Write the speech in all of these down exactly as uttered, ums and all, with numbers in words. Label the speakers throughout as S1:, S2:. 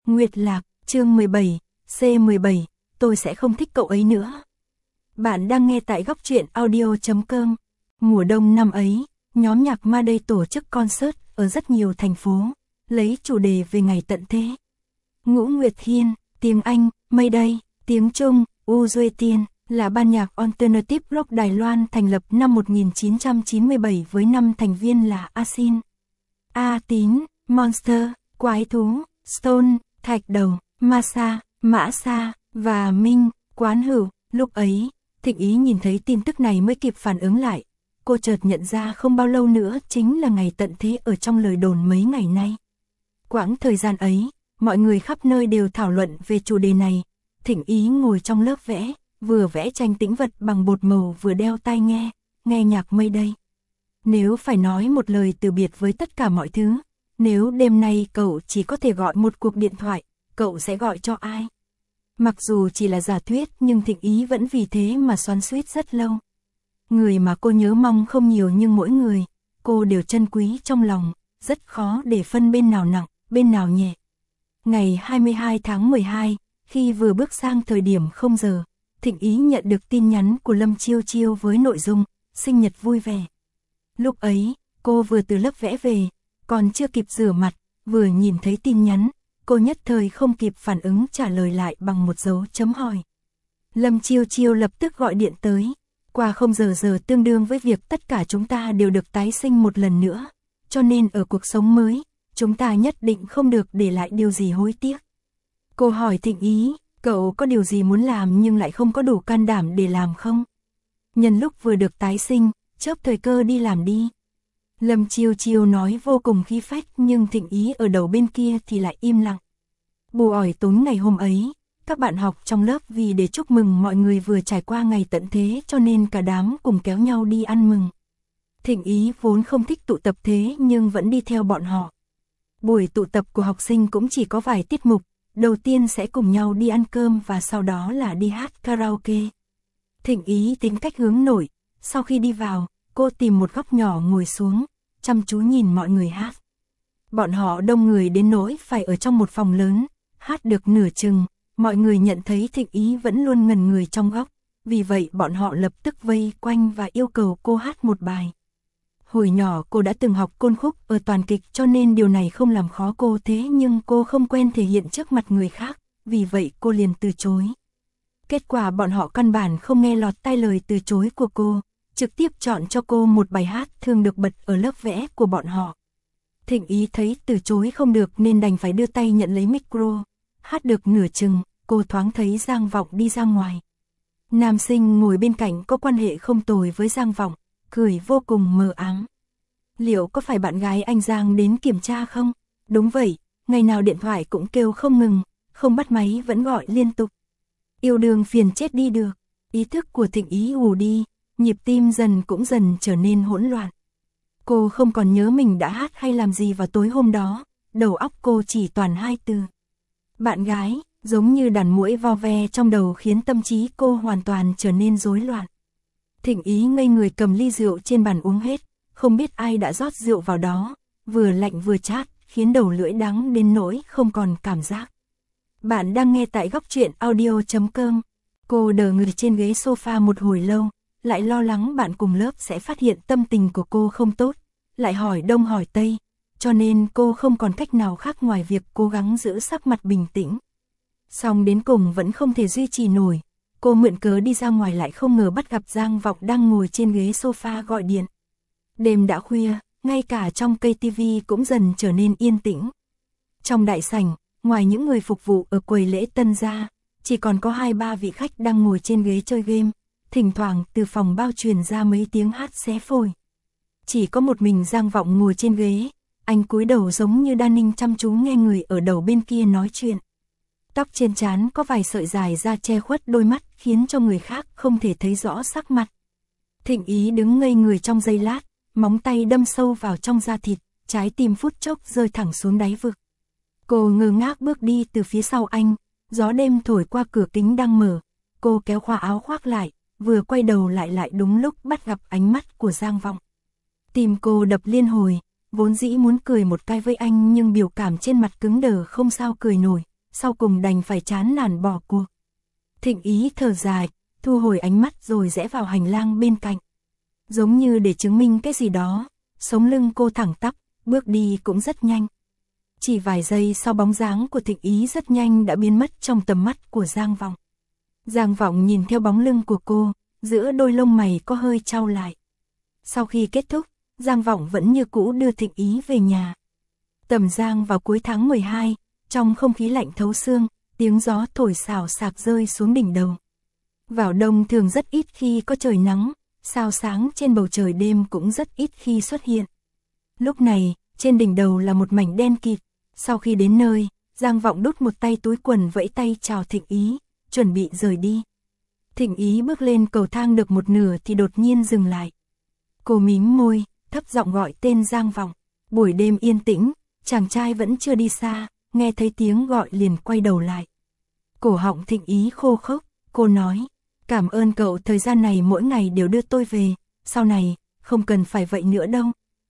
S1: Nguyệt Lạc, chương mười bảy, C mười bảy, tôi sẽ không thích cậu ấy nữa. Bạn đang nghe tại góc truyện audio chấm com. Mùa đông năm ấy, nhóm nhạc Mayday tổ chức concert ở rất nhiều thành phố, lấy chủ đề về ngày tận thế. Ngũ Nguyệt Thiên, tiếng Anh, Mayday, tiếng Trung, U Duy Tiên, là ban nhạc alternative rock Đài Loan thành lập năm một nghìn chín trăm chín mươi bảy với năm thành viên là A Sin, A Tín, Monster, Quái Thú, Stone, Thạch Đầu, Masa, Mã Sa, và Minh, Quán Hữu. Lúc ấy, Thịnh Ý nhìn thấy tin tức này mới kịp phản ứng lại. Cô chợt nhận ra không bao lâu nữa chính là ngày tận thế ở trong lời đồn mấy ngày nay. Quãng thời gian ấy, mọi người khắp nơi đều thảo luận về chủ đề này. Thịnh Ý ngồi trong lớp vẽ, vừa vẽ tranh tĩnh vật bằng bột màu vừa đeo tai nghe, nghe nhạc Mayday. Nếu phải nói một lời từ biệt với tất cả mọi thứ, nếu đêm nay cậu chỉ có thể gọi một cuộc điện thoại, cậu sẽ gọi cho ai? Mặc dù chỉ là giả thuyết nhưng Thịnh Ý vẫn vì thế mà xoắn xuýt rất lâu. Người mà cô nhớ mong không nhiều nhưng mỗi người, cô đều trân quý trong lòng, rất khó để phân bên nào nặng, bên nào nhẹ. Ngày hai mươi hai tháng mười hai, khi vừa bước sang thời điểm không giờ, Thịnh Ý nhận được tin nhắn của Lâm Chiêu Chiêu với nội dung, sinh nhật vui vẻ. Lúc ấy, cô vừa từ lớp vẽ về, còn chưa kịp rửa mặt, vừa nhìn thấy tin nhắn, cô nhất thời không kịp phản ứng trả lời lại bằng một dấu chấm hỏi. Lâm Chiêu Chiêu lập tức gọi điện tới, qua không giờ giờ tương đương với việc tất cả chúng ta đều được tái sinh một lần nữa, cho nên ở cuộc sống mới, chúng ta nhất định không được để lại điều gì hối tiếc. Cô hỏi Thịnh Ý, cậu có điều gì muốn làm nhưng lại không có đủ can đảm để làm không? Nhân lúc vừa được tái sinh, chớp thời cơ đi làm đi. Lâm Chiêu Chiêu nói vô cùng khí phách nhưng Thịnh Ý ở đầu bên kia thì lại im lặng. Bù ỏi tối ngày hôm ấy, các bạn học trong lớp vì để chúc mừng mọi người vừa trải qua ngày tận thế cho nên cả đám cùng kéo nhau đi ăn mừng. Thịnh Ý vốn không thích tụ tập thế nhưng vẫn đi theo bọn họ. Buổi tụ tập của học sinh cũng chỉ có vài tiết mục, đầu tiên sẽ cùng nhau đi ăn cơm và sau đó là đi hát karaoke. Thịnh Ý tính cách hướng nội, sau khi đi vào, cô tìm một góc nhỏ ngồi xuống, chăm chú nhìn mọi người hát. Bọn họ đông người đến nỗi phải ở trong một phòng lớn, hát được nửa chừng, mọi người nhận thấy Thịnh Ý vẫn luôn ngẩn người trong góc, vì vậy bọn họ lập tức vây quanh và yêu cầu cô hát một bài. Hồi nhỏ cô đã từng học côn khúc ở đoàn kịch cho nên điều này không làm khó cô, thế nhưng cô không quen thể hiện trước mặt người khác, vì vậy cô liền từ chối. Kết quả bọn họ căn bản không nghe lọt tai lời từ chối của cô, trực tiếp chọn cho cô một bài hát thường được bật ở lớp vẽ của bọn họ. Thịnh Ý thấy từ chối không được nên đành phải đưa tay nhận lấy micro, hát được nửa chừng, cô thoáng thấy Giang Vọng đi ra ngoài. Nam sinh ngồi bên cạnh có quan hệ không tồi với Giang Vọng, cười vô cùng mờ ám. Liệu có phải bạn gái anh Giang đến kiểm tra không? Đúng vậy, ngày nào điện thoại cũng kêu không ngừng, không bắt máy vẫn gọi liên tục. Yêu đương phiền chết đi được, ý thức của Thịnh Ý ù đi, nhịp tim dần cũng dần trở nên hỗn loạn. Cô không còn nhớ mình đã hát hay làm gì vào tối hôm đó, đầu óc cô chỉ toàn hai từ. Bạn gái, giống như đàn muỗi vo ve trong đầu khiến tâm trí cô hoàn toàn trở nên rối loạn. Thịnh Ý ngây người cầm ly rượu trên bàn uống hết, không biết ai đã rót rượu vào đó, vừa lạnh vừa chát, khiến đầu lưỡi đắng đến nỗi không còn cảm giác. Bạn đang nghe tại góc truyện audio chấm com. Cô đờ người trên ghế sofa một hồi lâu, lại lo lắng bạn cùng lớp sẽ phát hiện tâm tình của cô không tốt, lại hỏi đông hỏi tây, cho nên cô không còn cách nào khác ngoài việc cố gắng giữ sắc mặt bình tĩnh. Xong đến cùng vẫn không thể duy trì nổi, cô mượn cớ đi ra ngoài lại không ngờ bắt gặp Giang Vọng đang ngồi trên ghế sofa gọi điện. Đêm đã khuya, ngay cả trong cây tivi cũng dần trở nên yên tĩnh. Trong đại sảnh, ngoài những người phục vụ ở quầy lễ tân ra, chỉ còn có hai ba vị khách đang ngồi trên ghế chơi game, thỉnh thoảng từ phòng bao truyền ra mấy tiếng hát xé phổi. Chỉ có một mình Giang Vọng ngồi trên ghế, anh cúi đầu giống như đa ninh chăm chú nghe người ở đầu bên kia nói chuyện. Tóc trên trán có vài sợi dài ra che khuất đôi mắt khiến cho người khác không thể thấy rõ sắc mặt. Thịnh Ý đứng ngây người trong giây lát, móng tay đâm sâu vào trong da thịt, trái tim phút chốc rơi thẳng xuống đáy vực. Cô ngơ ngác bước đi từ phía sau anh, gió đêm thổi qua cửa kính đang mở, cô kéo khoa áo khoác lại, vừa quay đầu lại lại đúng lúc bắt gặp ánh mắt của Giang Vọng. Tim cô đập liên hồi, vốn dĩ muốn cười một cái với anh nhưng biểu cảm trên mặt cứng đờ không sao cười nổi, sau cùng đành phải chán nản bỏ cuộc. Thịnh Ý thở dài, thu hồi ánh mắt rồi rẽ vào hành lang bên cạnh. Giống như để chứng minh cái gì đó, sống lưng cô thẳng tắp, bước đi cũng rất nhanh. Chỉ vài giây sau bóng dáng của Thịnh Ý rất nhanh đã biến mất trong tầm mắt của Giang Vọng. Giang Vọng nhìn theo bóng lưng của cô, giữa đôi lông mày có hơi chau lại. Sau khi kết thúc, Giang Vọng vẫn như cũ đưa Thịnh Ý về nhà. Tầm giang vào cuối tháng mười hai, trong không khí lạnh thấu xương, tiếng gió thổi xào xạc rơi xuống đỉnh đầu. Vào đông thường rất ít khi có trời nắng, sao sáng trên bầu trời đêm cũng rất ít khi xuất hiện. Lúc này, trên đỉnh đầu là một mảnh đen kịt. Sau khi đến nơi, Giang Vọng đút một tay túi quần vẫy tay chào Thịnh Ý, chuẩn bị rời đi. Thịnh Ý bước lên cầu thang được một nửa thì đột nhiên dừng lại. Cô mím môi, thấp giọng gọi tên Giang Vọng. Buổi đêm yên tĩnh, chàng trai vẫn chưa đi xa, nghe thấy tiếng gọi liền quay đầu lại. Cổ họng Thịnh Ý khô khốc, cô nói, cảm ơn cậu thời gian này mỗi ngày đều đưa tôi về, sau này, không cần phải vậy nữa đâu.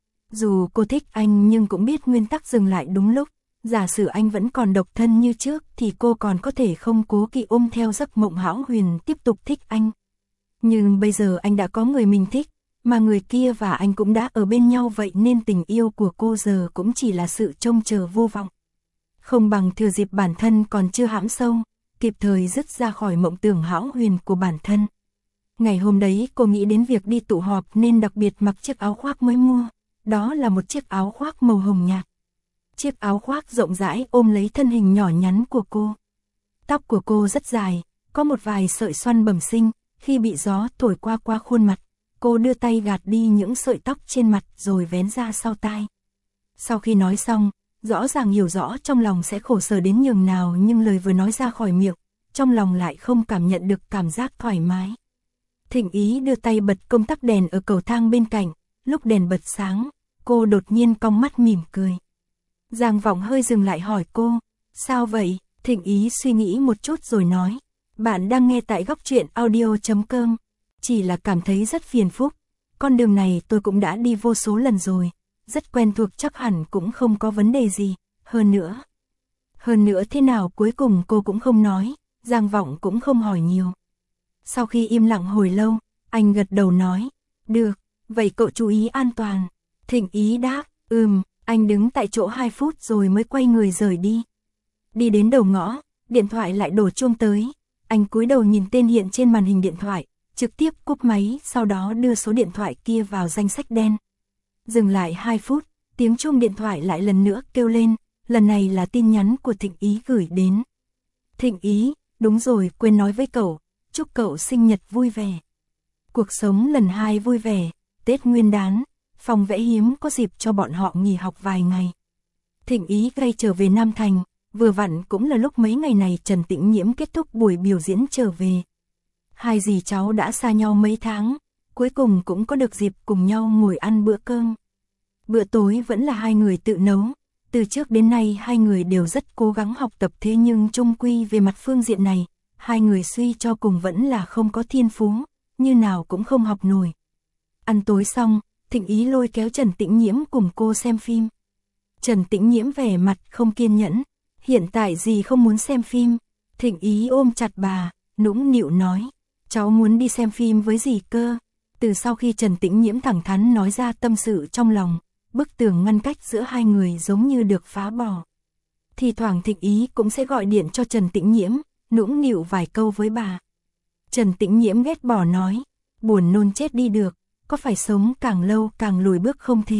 S1: Dù cô thích anh nhưng cũng biết nguyên tắc dừng lại đúng lúc, giả sử anh vẫn còn độc thân như trước thì cô còn có thể không cố kỵ ôm theo giấc mộng hão huyền tiếp tục thích anh. Nhưng bây giờ anh đã có người mình thích, mà người kia và anh cũng đã ở bên nhau, vậy nên tình yêu của cô giờ cũng chỉ là sự trông chờ vô vọng. Không bằng thừa dịp bản thân còn chưa hãm sâu, kịp thời dứt ra khỏi mộng tưởng hão huyền của bản thân. Ngày hôm đấy cô nghĩ đến việc đi tụ họp nên đặc biệt mặc chiếc áo khoác mới mua, đó là một chiếc áo khoác màu hồng nhạt. Chiếc áo khoác rộng rãi ôm lấy thân hình nhỏ nhắn của cô. Tóc của cô rất dài, có một vài sợi xoăn bẩm sinh, khi bị gió thổi qua qua khuôn mặt, cô đưa tay gạt đi những sợi tóc trên mặt rồi vén ra sau tai. Sau khi nói xong, rõ ràng hiểu rõ trong lòng sẽ khổ sở đến nhường nào nhưng lời vừa nói ra khỏi miệng, trong lòng lại không cảm nhận được cảm giác thoải mái. Thịnh Ý đưa tay bật công tắc đèn ở cầu thang bên cạnh, lúc đèn bật sáng, cô đột nhiên cong mắt mỉm cười. Giang Vọng hơi dừng lại hỏi cô, sao vậy? Thịnh Ý suy nghĩ một chút rồi nói, bạn đang nghe tại góc truyện audio chấm com, chỉ là cảm thấy rất phiền phức, con đường này tôi cũng đã đi vô số lần rồi, rất quen thuộc, chắc hẳn cũng không có vấn đề gì, hơn nữa. Hơn nữa thế nào cuối cùng cô cũng không nói, Giang Vọng cũng không hỏi nhiều. Sau khi im lặng hồi lâu, anh gật đầu nói, được, vậy cậu chú ý an toàn. Thịnh Ý đáp, ừm, anh đứng tại chỗ hai phút rồi mới quay người rời đi. Đi đến đầu ngõ, điện thoại lại đổ chuông tới, anh cúi đầu nhìn tên hiện trên màn hình điện thoại, trực tiếp cúp máy, sau đó đưa số điện thoại kia vào danh sách đen. Dừng lại hai phút, tiếng chuông điện thoại lại lần nữa kêu lên, lần này là tin nhắn của Thịnh Ý gửi đến. Thịnh Ý, đúng rồi, quên nói với cậu, chúc cậu sinh nhật vui vẻ. Cuộc sống lần hai vui vẻ, Tết Nguyên đán, phòng vẽ hiếm có dịp cho bọn họ nghỉ học vài ngày. Thịnh Ý gây trở về Nam Thành, vừa vặn cũng là lúc mấy ngày này Trần Tĩnh Nhiễm kết thúc buổi biểu diễn trở về. Hai dì cháu đã xa nhau mấy tháng, cuối cùng cũng có được dịp cùng nhau ngồi ăn bữa cơm. Bữa tối vẫn là hai người tự nấu, từ trước đến nay hai người đều rất cố gắng học tập, thế nhưng chung quy về mặt phương diện này, hai người suy cho cùng vẫn là không có thiên phú, như nào cũng không học nổi. Ăn tối xong, Thịnh Ý lôi kéo Trần Tĩnh Nhiễm cùng cô xem phim. Trần Tĩnh Nhiễm vẻ mặt không kiên nhẫn, hiện tại dì không muốn xem phim. Thịnh Ý ôm chặt bà, nũng nịu nói, cháu muốn đi xem phim với dì cơ. Từ sau khi Trần Tĩnh Nhiễm thẳng thắn nói ra tâm sự trong lòng, bức tường ngăn cách giữa hai người giống như được phá bỏ. Thì thoảng Thịnh Ý cũng sẽ gọi điện cho Trần Tĩnh Nhiễm, nũng nịu vài câu với bà. Trần Tĩnh Nhiễm ghét bỏ nói, buồn nôn chết đi được, có phải sống càng lâu càng lùi bước không thế?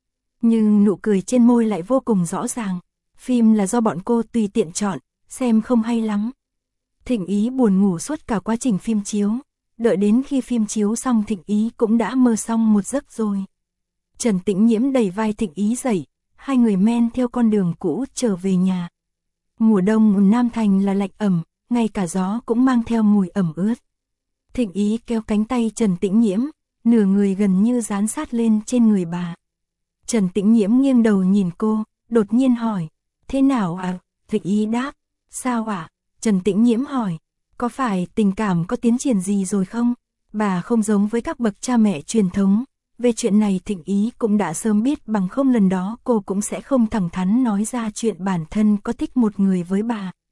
S1: Nhưng nụ cười trên môi lại vô cùng rõ ràng, phim là do bọn cô tùy tiện chọn, xem không hay lắm. Thịnh Ý buồn ngủ suốt cả quá trình phim chiếu, đợi đến khi phim chiếu xong Thịnh Ý cũng đã mơ xong một giấc rồi. Trần Tĩnh Nhiễm đẩy vai Thịnh Ý dậy, hai người men theo con đường cũ trở về nhà. Mùa đông Nam Thành là lạnh ẩm, ngay cả gió cũng mang theo mùi ẩm ướt. Thịnh Ý kéo cánh tay Trần Tĩnh Nhiễm, nửa người gần như dán sát lên trên người bà. Trần Tĩnh Nhiễm nghiêng đầu nhìn cô, đột nhiên hỏi, thế nào ạ? À? Thịnh Ý đáp, sao ạ? À? Trần Tĩnh Nhiễm hỏi, có phải tình cảm có tiến triển gì rồi không? Bà không giống với các bậc cha mẹ truyền thống, về chuyện này Thịnh Ý cũng đã sớm biết, bằng không lần đó cô cũng sẽ không thẳng thắn nói ra chuyện bản thân có thích một người với bà.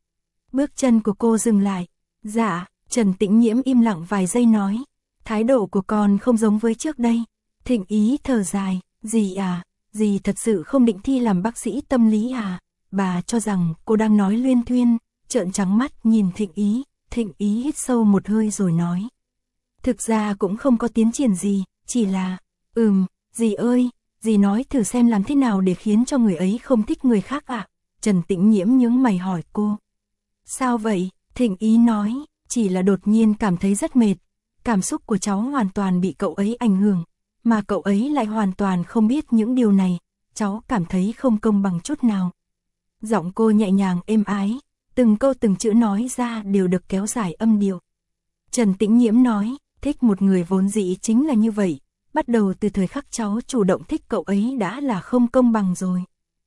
S1: Bước chân của cô dừng lại. Dạ, Trần Tĩnh Nhiễm im lặng vài giây nói. Thái độ của con không giống với trước đây. Thịnh Ý thở dài. Dì à, dì thật sự không định thi làm bác sĩ tâm lý à? Bà cho rằng cô đang nói luyên thuyên, trợn trắng mắt nhìn Thịnh Ý. Thịnh Ý hít sâu một hơi rồi nói. Thực ra cũng không có tiến triển gì, chỉ là, ừm, dì ơi, dì nói thử xem làm thế nào để khiến cho người ấy không thích người khác ạ. À? Trần Tĩnh Nhiễm nhướng mày hỏi cô. Sao vậy? Thịnh Ý nói, chỉ là đột nhiên cảm thấy rất mệt. Cảm xúc của cháu hoàn toàn bị cậu ấy ảnh hưởng, mà cậu ấy lại hoàn toàn không biết những điều này. Cháu cảm thấy không công bằng chút nào. Giọng cô nhẹ nhàng êm ái, từng câu từng chữ nói ra đều được kéo dài âm điệu. Trần Tĩnh Nhiễm nói, thích một người vốn dĩ chính là như vậy. Bắt đầu từ thời khắc cháu chủ động thích cậu ấy đã là không công bằng rồi.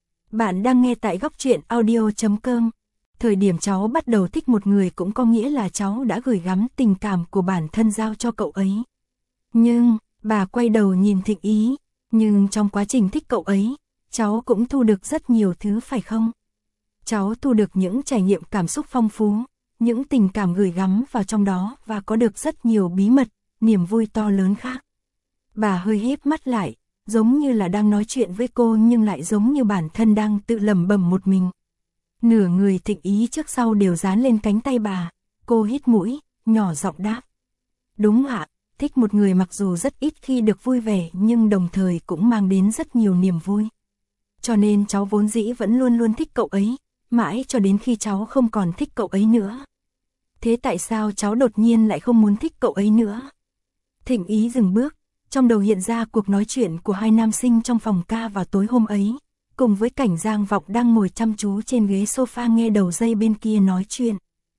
S1: Bạn đang nghe tại góc truyện audio chấm com. Thời điểm cháu bắt đầu thích một người cũng có nghĩa là cháu đã gửi gắm tình cảm của bản thân giao cho cậu ấy. Nhưng, bà quay đầu nhìn Thịnh Ý, nhưng trong quá trình thích cậu ấy, cháu cũng thu được rất nhiều thứ phải không? Cháu thu được những trải nghiệm cảm xúc phong phú, những tình cảm gửi gắm vào trong đó và có được rất nhiều bí mật, niềm vui to lớn khác. Bà hơi híp mắt lại, giống như là đang nói chuyện với cô nhưng lại giống như bản thân đang tự lẩm bẩm một mình. Nửa người Thịnh Ý trước sau đều dán lên cánh tay bà, cô hít mũi, nhỏ giọng đáp. Đúng ạ, thích một người mặc dù rất ít khi được vui vẻ nhưng đồng thời cũng mang đến rất nhiều niềm vui. Cho nên cháu vốn dĩ vẫn luôn luôn thích cậu ấy, mãi cho đến khi cháu không còn thích cậu ấy nữa. Thế tại sao cháu đột nhiên lại không muốn thích cậu ấy nữa? Thịnh Ý dừng bước, trong đầu hiện ra cuộc nói chuyện của hai nam sinh trong phòng ca vào tối hôm ấy, cùng với cảnh Giang Vọng đang ngồi chăm chú trên ghế sofa nghe đầu dây bên kia nói chuyện.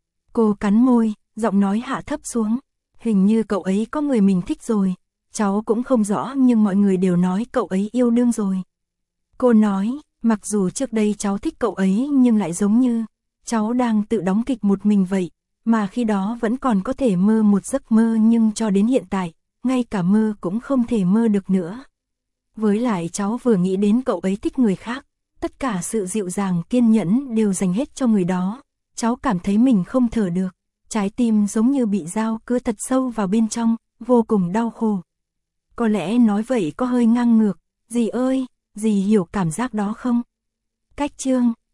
S1: Cô cắn môi, giọng nói hạ thấp xuống, hình như cậu ấy có người mình thích rồi, cháu cũng không rõ nhưng mọi người đều nói cậu ấy yêu đương rồi. Cô nói, mặc dù trước đây cháu thích cậu ấy nhưng lại giống như cháu đang tự đóng kịch một mình vậy, mà khi đó vẫn còn có thể mơ một giấc mơ nhưng cho đến hiện tại, ngay cả mơ cũng không thể mơ được nữa. Với lại cháu vừa nghĩ đến cậu ấy thích người khác, tất cả sự dịu dàng kiên nhẫn đều dành hết cho người đó, cháu cảm thấy mình không thở được, trái tim giống như bị dao cứa thật sâu vào bên trong, vô cùng đau khổ. Có lẽ nói vậy có hơi ngang ngược, dì ơi, dì hiểu cảm giác đó không? Cách chương